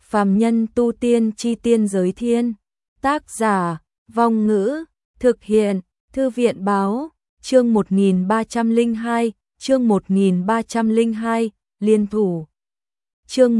Phàm nhân tu tiên chi tiên giới thiên. Tác giả, Vong Ngữ, thực hiện, Thư viện báo, chương 1302, chương 1302, liên thủ. Chương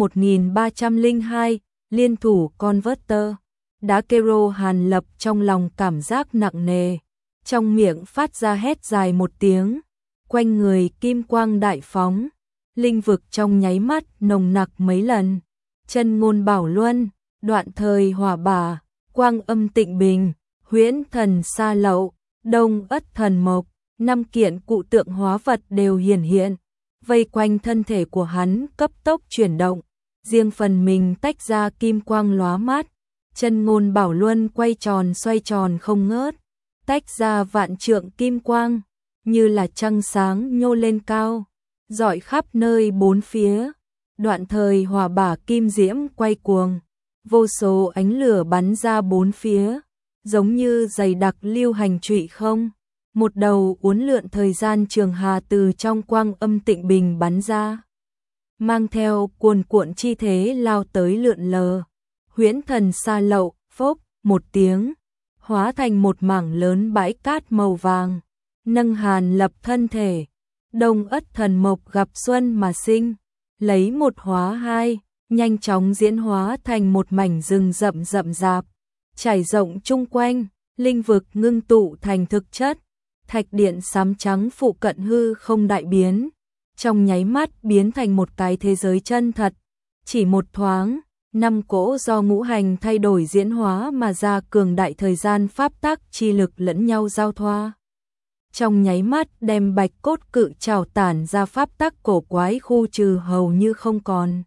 1302, liên thủ Converter. Đá Kero Hàn Lập trong lòng cảm giác nặng nề, trong miệng phát ra hét dài một tiếng, quanh người kim quang đại phóng, linh vực trong nháy mắt nồng nặc mấy lần. Chân ngôn bảo luân, đoạn thời hỏa bả, quang âm tịnh bình, huyễn thần sa lậu, đông ất thần mộc, 5 kiện cụ tượng hóa vật đều hiển hiện, vây quanh thân thể của hắn cấp tốc chuyển động, riêng phần mình tách ra kim quang lóa mắt. Chân ngôn bảo luân quay tròn xoay tròn không ngớt, tách ra vạn trượng kim quang, như là trăng sáng nhô lên cao, rọi khắp nơi bốn phía. Đoạn thời hỏa bả kim diễm quay cuồng, vô số ánh lửa bắn ra bốn phía, giống như dày đặc lưu hành trụy không. Một đầu uốn lượn thời gian trường hà từ trong quang âm tịnh bình bắn ra, mang theo cuồn cuộn chi thế lao tới lượn lờ. Huyễn thần sa lậu, phốc, một tiếng, hóa thành một mảng lớn bãi cát màu vàng, nâng Hàn Lập thân thể. Đông ất thần mộc gặp xuân mà sinh, lấy một hóa hai, nhanh chóng diễn hóa thành một mảnh rừng rậm rậm rạp, trải rộng chung quanh, linh vực ngưng tụ thành thực chất, thạch điện xám trắng phụ cận hư không đại biến, trong nháy mắt biến thành một cái thế giới chân thật. Chỉ một thoáng, 5 cỗ do ngũ hành thay đổi diễn hóa mà ra cường đại thời gian pháp tắc chi lực lẫn nhau giao thoa. Trong nháy mắt đem bạch cốt cự trảo tản ra pháp tắc cổ quái khu trừ hầu như không còn.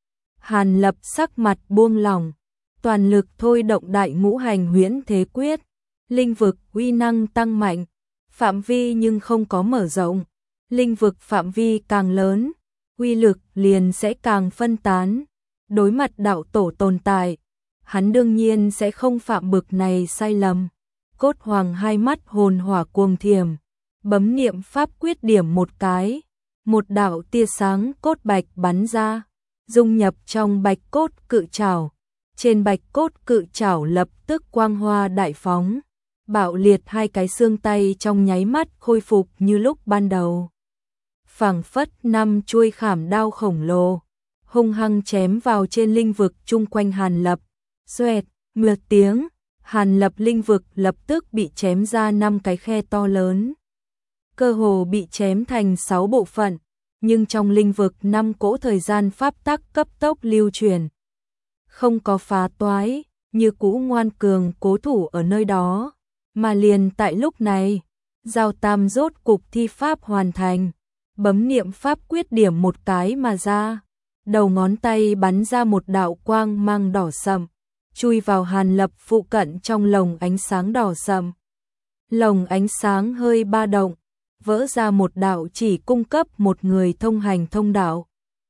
Hàn Lập sắc mặt buông lỏng, toàn lực thôi động đại ngũ hành huyễn thế quyết, linh vực uy năng tăng mạnh, phạm vi nhưng không có mở rộng, linh vực phạm vi càng lớn, uy lực liền sẽ càng phân tán. Đối mặt đạo tổ tồn tại, hắn đương nhiên sẽ không phạm bực này sai lầm. Cốt hoàng hai mắt hồn hỏa cuồng thiểm, bấm niệm pháp quyết điểm một cái, một đạo tia sáng cốt bạch bắn ra, dung nhập trong bạch cốt cự trảo. Trên bạch cốt cự trảo lập tức quang hoa đại phóng, bạo liệt hai cái xương tay trong nháy mắt khôi phục như lúc ban đầu. Phảng phất 5 chuôi khảm đao khổng lồ, hung hăng chém vào trên linh vực chung quanh Hàn Lập. Xoẹt, một tiếng, Hàn Lập linh vực lập tức bị chém ra 5 cái khe to lớn. Cơ hồ bị chém thành 6 bộ phận, nhưng trong linh vực 5 cỗ thời gian pháp tắc cấp tốc lưu truyền. Không có phá toái, như cũ ngoan cường cố thủ ở nơi đó. Mà liền tại lúc này, Giao Tam rốt cục thi pháp hoàn thành, bấm niệm pháp quyết điểm một cái mà ra. Đầu ngón tay bắn ra một đạo quang mang đỏ sậm, chui vào Hàn Lập phụ cận trong lồng ánh sáng đỏ sậm. Lồng ánh sáng hơi ba động, vỡ ra một đạo chỉ cung cấp một người thông hành thông đạo.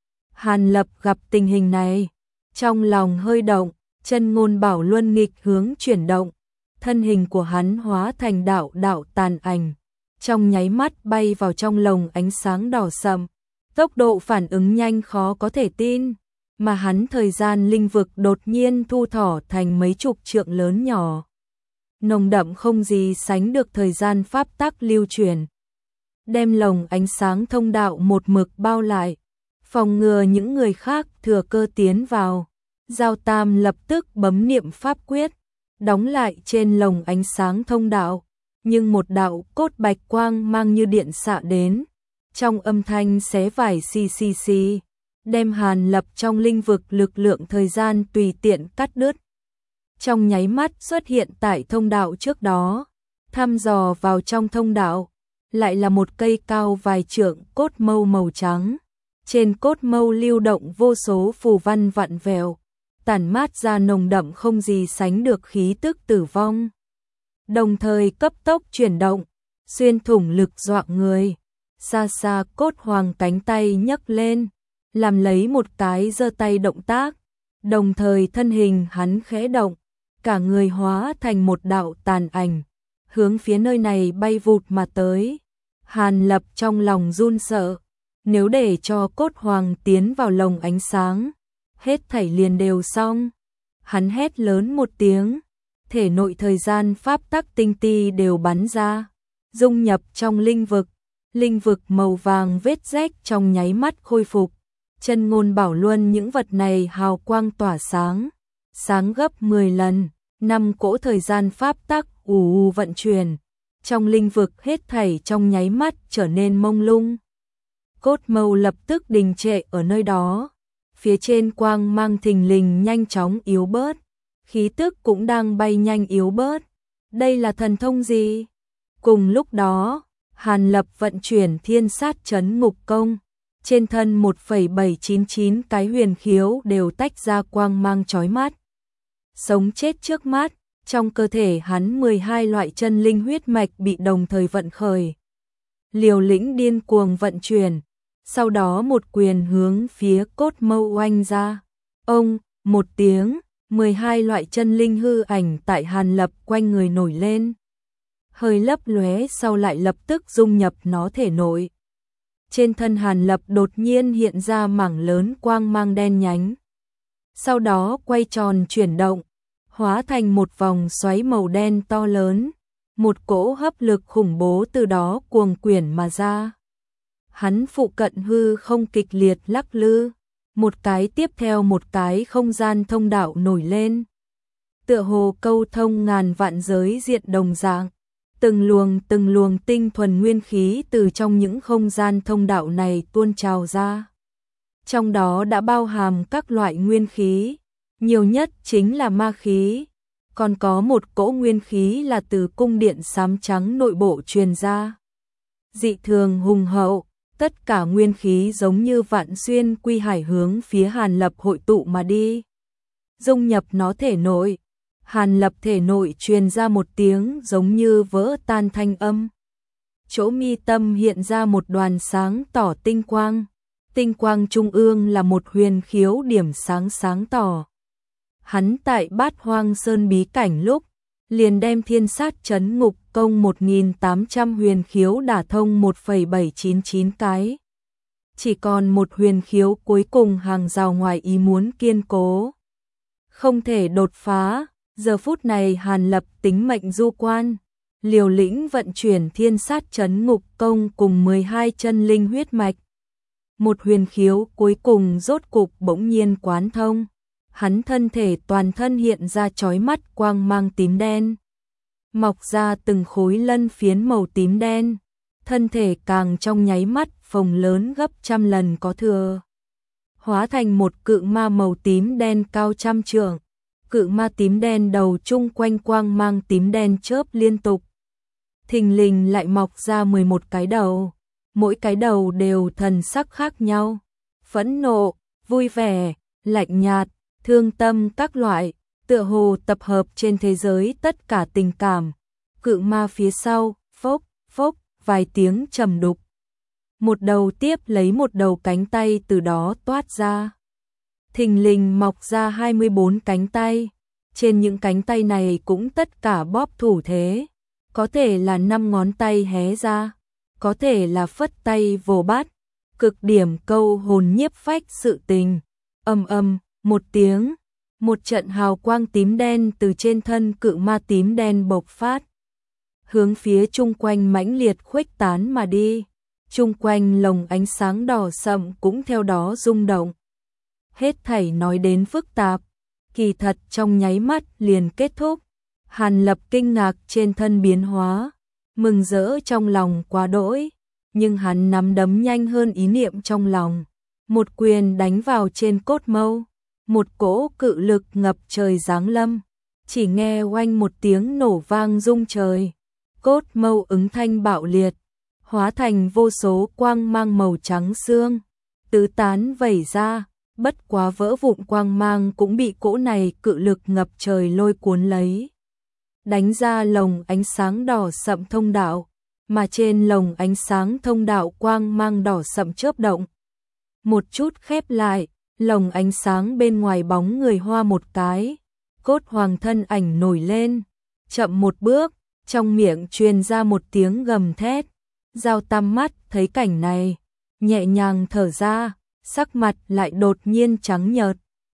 Hàn Lập gặp tình hình này, trong lòng hơi động, chân ngôn bảo luân nghịch hướng chuyển động, thân hình của hắn hóa thành đạo đạo tàn ảnh, trong nháy mắt bay vào trong lồng ánh sáng đỏ sậm. Tốc độ phản ứng nhanh khó có thể tin, mà hắn thời gian linh vực đột nhiên thu thỏ thành mấy chục trượng lớn nhỏ. Nồng đậm không gì sánh được thời gian pháp tắc lưu truyền. Đem lồng ánh sáng thông đạo một mực bao lại, phòng ngừa những người khác thừa cơ tiến vào. Giao Tam lập tức bấm niệm pháp quyết, đóng lại trên lồng ánh sáng thông đạo, nhưng một đạo cốt bạch quang mang như điện xạ đến. Trong âm thanh xé vải xì xì xì, đem Hàn Lập trong linh vực lực lượng thời gian tùy tiện cắt đứt. Trong nháy mắt xuất hiện tại thông đạo trước đó, thăm dò vào trong thông đạo, lại là một cây cao vài trượng cốt mâu màu trắng. Trên cốt mâu lưu động vô số phù văn vặn vẹo, tản mát ra nồng đậm không gì sánh được khí tức tử vong. Đồng thời cấp tốc chuyển động, xuyên thủng lực dọa người. Xa xa cốt hoàng cánh tay nhấc lên, làm lấy một cái giơ tay động tác, đồng thời thân hình hắn khẽ động, cả người hóa thành một đạo tàn ảnh, hướng phía nơi này bay vụt mà tới. Hàn Lập trong lòng run sợ, nếu để cho cốt hoàng tiến vào lồng ánh sáng, hết thảy liền đều xong. Hắn hét lớn một tiếng, thể nội thời gian pháp tắc tinh ti đều bắn ra, dung nhập trong linh vực màu vàng vết rách trong nháy mắt khôi phục. Chân ngôn bảo luân những vật này hào quang tỏa sáng, sáng gấp 10 lần, 5 cỗ thời gian pháp tắc ù vận chuyển, trong linh vực hết thảy trong nháy mắt trở nên mông lung. Cốt mâu lập tức đình trệ ở nơi đó, phía trên quang mang thình lình nhanh chóng yếu bớt, khí tức cũng đang bay nhanh yếu bớt. Đây là thần thông gì? Cùng lúc đó, Hàn Lập vận chuyển thiên sát chấn ngục công, trên thân 1,799 cái huyền khiếu đều tách ra quang mang chói mắt. Sống chết trước mắt, trong cơ thể hắn 12 loại chân linh huyết mạch bị đồng thời vận khởi. Liều lĩnh điên cuồng vận chuyển, sau đó một quyền hướng phía cốt mâu oanh ra. Ông, một tiếng, 12 loại chân linh hư ảnh tại Hàn Lập quanh người nổi lên. Hơi lấp lóe sau lại lập tức dung nhập nó thể nội. Trên thân Hàn Lập đột nhiên hiện ra mảng lớn quang mang đen nhánh. Sau đó quay tròn chuyển động, hóa thành một vòng xoáy màu đen to lớn. Một cỗ hấp lực khủng bố từ đó cuồng quyển mà ra. Hắn phụ cận hư không kịch liệt lắc lư, một cái tiếp theo một cái không gian thông đạo nổi lên. Tựa hồ câu thông ngàn vạn giới diện đồng dạng, từng luồng tinh thuần nguyên khí từ trong những không gian thông đạo này tuôn trào ra. Trong đó đã bao hàm các loại nguyên khí, nhiều nhất chính là ma khí, còn có một cỗ nguyên khí là từ cung điện xám trắng nội bộ truyền ra. Dị thường hùng hậu, tất cả nguyên khí giống như vạn xuyên quy hải hướng phía Hàn Lập hội tụ mà đi. Dung nhập nó thể nội, Hàn Lập thể nội truyền ra một tiếng giống như vỡ tan thanh âm. Chỗ mi tâm hiện ra một đoàn sáng tỏ tinh quang. Tinh quang trung ương là một huyền khiếu điểm sáng tỏ. Hắn tại Bát Hoang Sơn bí cảnh lúc, liền đem thiên sát chấn ngục công 1.800 huyền khiếu đả thông 1,799 cái. Chỉ còn một huyền khiếu cuối cùng hàng rào ngoài ý muốn kiên cố. Không thể đột phá, giờ phút này Hàn Lập tính mệnh du quan, liều lĩnh vận chuyển thiên sát chấn ngục công cùng 12 chân linh huyết mạch. Một huyền khiếu cuối cùng rốt cục bỗng nhiên quán thông. Hắn thân thể toàn thân hiện ra chói mắt quang mang tím đen. Mọc ra từng khối lân phiến màu tím đen. Thân thể càng trong nháy mắt phồng lớn gấp 100 lần có thừa. Hóa thành một cự ma màu tím đen cao 100 trượng. Cự ma tím đen đầu chung quanh quang mang tím đen chớp liên tục. Thình lình lại mọc ra 11 cái đầu. Mỗi cái đầu đều thần sắc khác nhau. Phẫn nộ, vui vẻ, lạnh nhạt, thương tâm các loại, tựa hồ tập hợp trên thế giới tất cả tình cảm. Cự ma phía sau, phốc, phốc, vài tiếng trầm đục. Một đầu tiếp lấy một đầu cánh tay từ đó toát ra. Thình lình mọc ra 24 cánh tay. Trên những cánh tay này cũng tất cả bóp thủ thế. Có thể là 5 ngón tay hé ra, có thể là phất tay vồ bát. Cực điểm câu hồn nhiếp phách sự tình. Một tiếng, một trận hào quang tím đen từ trên thân cự ma tím đen bộc phát, hướng phía chung quanh mãnh liệt khuếch tán mà đi. Chung quanh lồng ánh sáng đỏ sậm cũng theo đó rung động. Hết thảy nói đến phức tạp, kỳ thật trong nháy mắt liền kết thúc. Hàn Lập kinh ngạc trên thân biến hóa, mừng rỡ trong lòng quá đỗi, nhưng hắn nắm đấm nhanh hơn ý niệm trong lòng. Một quyền đánh vào trên cốt mâu. Một cỗ cự lực ngập trời giáng lâm, chỉ nghe oanh một tiếng nổ vang rung trời. Cốt mâu ứng thanh bạo liệt, hóa thành vô số quang mang màu trắng xương, tứ tán vẩy ra, bất quá vỡ vụn quang mang cũng bị cỗ này cự lực ngập trời lôi cuốn lấy. Đánh ra lồng ánh sáng đỏ sậm thông đạo, mà trên lồng ánh sáng thông đạo quang mang đỏ sậm chớp động. Một chút khép lại. Lồng ánh sáng bên ngoài bóng người hoa một cái, cốt hoàng thân ảnh nổi lên, chậm một bước, trong miệng truyền ra một tiếng gầm thét. Giao Tam mắt thấy cảnh này, nhẹ nhàng thở ra, sắc mặt lại đột nhiên trắng nhợt,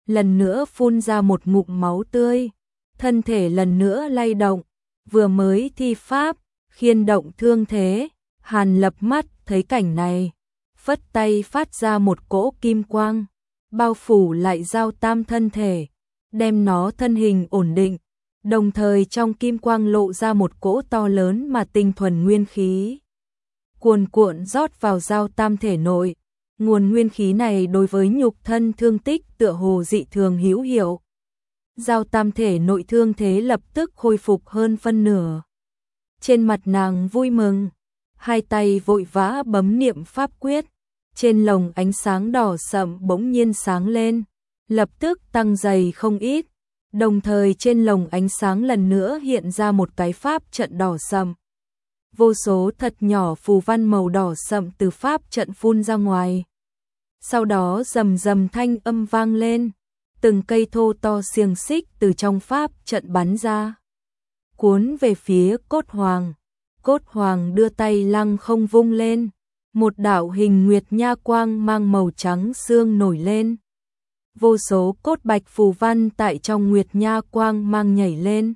lần nữa phun ra một ngụm máu tươi, thân thể lần nữa lay động, vừa mới thi pháp, khiên động thương thế, Hàn Lập mắt thấy cảnh này, phất tay phát ra một cỗ kim quang, bao phủ lại Giao Tam thân thể, đem nó thân hình ổn định, đồng thời trong kim quang lộ ra một cỗ to lớn mà tinh thuần nguyên khí. Cuồn cuộn rót vào Giao Tam thể nội, nguồn nguyên khí này đối với nhục thân thương tích tựa hồ dị thường hữu hiệu. Giao Tam thể nội thương thế lập tức khôi phục hơn phân nửa. Trên mặt nàng vui mừng, hai tay vội vã bấm niệm pháp quyết, trên lồng ánh sáng đỏ sậm bỗng nhiên sáng lên, lập tức tăng dày không ít, đồng thời trên lồng ánh sáng lần nữa hiện ra một cái pháp trận đỏ sậm. Vô số thật nhỏ phù văn màu đỏ sậm từ pháp trận phun ra ngoài. Sau đó rầm rầm thanh âm vang lên, từng cây thô to xiềng xích từ trong pháp trận bắn ra, cuốn về phía Cốt Hoàng. Cốt Hoàng đưa tay lăng không vung lên, một đạo hình nguyệt nha quang mang màu trắng xương nổi lên. Vô số cốt bạch phù văn tại trong nguyệt nha quang mang nhảy lên.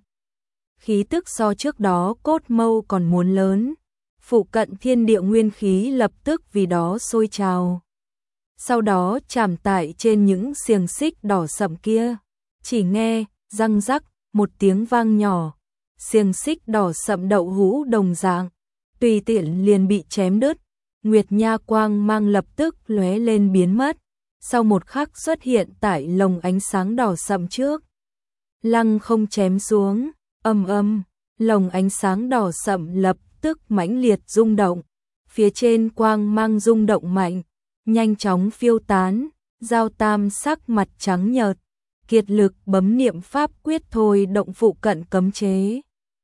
Khí tức so trước đó Cốt Mâu còn muốn lớn, phụ cận thiên địa nguyên khí lập tức vì đó sôi trào. Sau đó chạm tại trên những xiềng xích đỏ sậm kia, chỉ nghe răng rắc một tiếng vang nhỏ, xiềng xích đỏ sậm đậu hũ đồng dạng, tùy tiện liền bị chém đứt. Nguyệt nha quang mang lập tức lóe lên biến mất, sau một khắc xuất hiện tại lồng ánh sáng đỏ sậm trước. Lăng không chém xuống, ầm, lồng ánh sáng đỏ sậm lập tức mãnh liệt rung động, phía trên quang mang rung động mạnh, nhanh chóng phiêu tán. Giao Tam sắc mặt trắng nhợt, kiệt lực bấm niệm pháp quyết thôi động phụ cận cấm chế,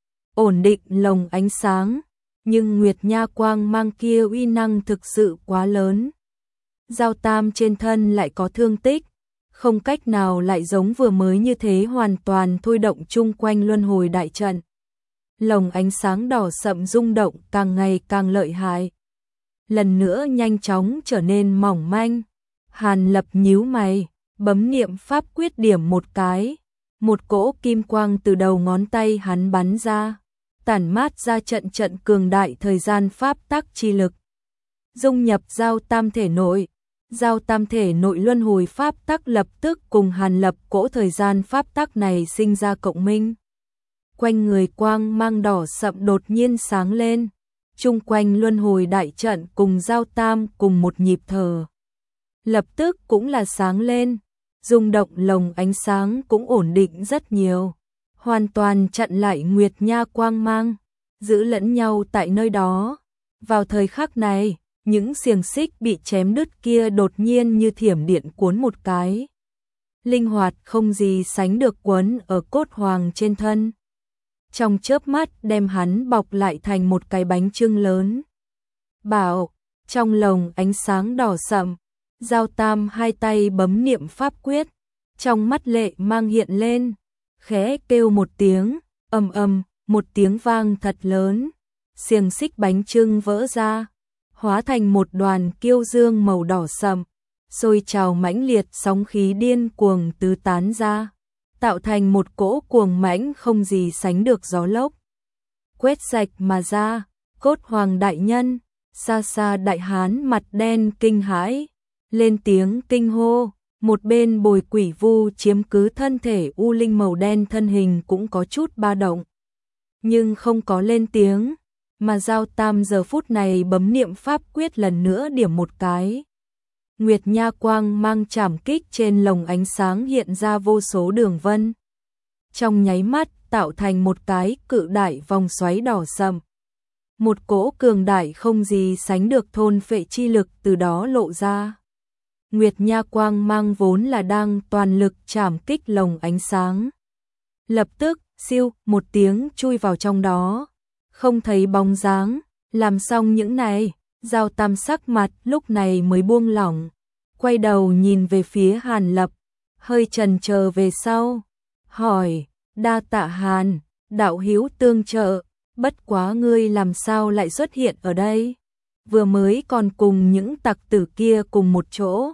ổn định lồng ánh sáng, nhưng nguyệt nha quang mang kia uy năng thực sự quá lớn. Giao Tam trên thân lại có thương tích, không cách nào lại giống vừa mới như thế hoàn toàn thôi động chung quanh luân hồi đại trận. Lồng ánh sáng đỏ sậm rung động càng ngày càng lợi hại, lần nữa nhanh chóng trở nên mỏng manh. Hàn Lập nhíu mày, bấm niệm pháp quyết điểm một cái, một cỗ kim quang từ đầu ngón tay hắn bắn ra, tản mát ra trận trận cường đại thời gian pháp tắc chi lực, dung nhập Giao Tam thể nội. Giao Tam thể nội luân hồi pháp tắc lập tức cùng Hàn Lập cỗ thời gian pháp tắc này sinh ra cộng minh. Quanh người quang mang đỏ sậm đột nhiên sáng lên, chung quanh luân hồi đại trận cùng Giao Tam cùng một nhịp thở, lập tức cũng là sáng lên, rung động lồng ánh sáng cũng ổn định rất nhiều, hoàn toàn chặn lại nguyệt nha quang mang, giữ lẫn nhau tại nơi đó. Vào thời khắc này, những xiềng xích bị chém đứt kia đột nhiên như thiểm điện cuốn một cái, linh hoạt không gì sánh được quấn ở Cốt Hoàng trên thân, trong chớp mắt đem hắn bọc lại thành một cái bánh chưng lớn. Bảo, trong lồng ánh sáng đỏ sậm, Giao Tam hai tay bấm niệm pháp quyết, trong mắt lệ mang hiện lên, khẽ kêu một tiếng, ầm, một tiếng vang thật lớn, xiềng xích bánh chưng vỡ ra, hóa thành một đoàn kiêu dương màu đỏ sậm, sôi trào mãnh liệt, sóng khí điên cuồng tứ tán ra, tạo thành một cỗ cuồng mãnh không gì sánh được gió lốc, quét sạch mà ra. Cốt Hoàng đại nhân, xa xa đại hán mặt đen kinh hãi, lên tiếng kinh hô. Một bên Bồi Quỷ Vu chiếm cứ thân thể u linh màu đen thân hình cũng có chút ba động, nhưng không có lên tiếng, mà Giao Tam giờ phút này bấm niệm pháp quyết lần nữa điểm một cái. Nguyệt nha quang mang chảm kích trên lồng ánh sáng hiện ra vô số đường vân, trong nháy mắt tạo thành một cái cự đại vòng xoáy đỏ sậm. Một cỗ cường đại không gì sánh được thôn phệ chi lực từ đó lộ ra. Nguyệt nha quang mang vốn là đang toàn lực chảm kích lồng ánh sáng, lập tức siêu một tiếng chui vào trong đó, không thấy bóng dáng. Làm xong những này, Giao Tam sắc mặt lúc này mới buông lỏng, quay đầu nhìn về phía Hàn Lập, hơi chần chờ về sau, hỏi: đa tạ Hàn đạo hữu tương trợ, bất quá ngươi làm sao lại xuất hiện ở đây? Vừa mới còn cùng những tặc tử kia cùng một chỗ,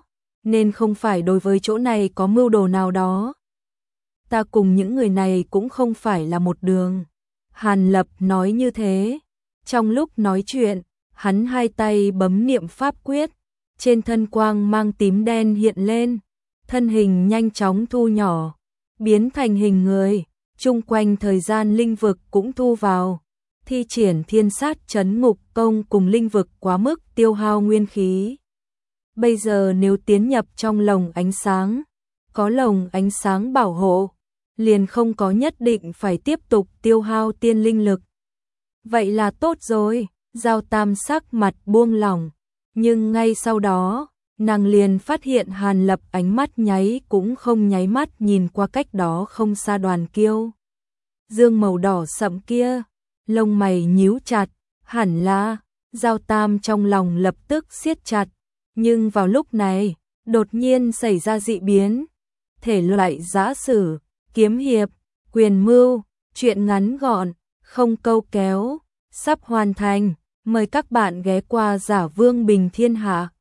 nên không phải đối với chỗ này có mưu đồ nào đó. Ta cùng những người này cũng không phải là một đường. Hàn Lập nói như thế. Trong lúc nói chuyện, hắn hai tay bấm niệm pháp quyết, trên thân quang mang tím đen hiện lên, thân hình nhanh chóng thu nhỏ, biến thành hình người, chung quanh thời gian linh vực cũng thu vào, thi triển thiên sát trấn ngục công cùng linh vực quá mức tiêu hao nguyên khí. Bây giờ nếu tiến nhập trong lồng ánh sáng, có lồng ánh sáng bảo hộ, liền không có nhất định phải tiếp tục tiêu hao tiên linh lực. Vậy là tốt rồi, Giao Tam sắc mặt buông lỏng, nhưng ngay sau đó, nàng liền phát hiện Hàn Lập ánh mắt nháy cũng không nháy mắt nhìn qua cách đó không xa Đoàn Kiêu. Dương màu đỏ sậm kia, lông mày nhíu chặt, hẳn là, Giao Tam trong lòng lập tức siết chặt, nhưng vào lúc này, đột nhiên xảy ra dị biến, thể loại giã sử, kiếm hiệp, quyền mưu, truyện ngắn gọn, không câu kéo, sắp hoàn thành, mời các bạn ghé qua Giả Vương Bình Thiên Hạ.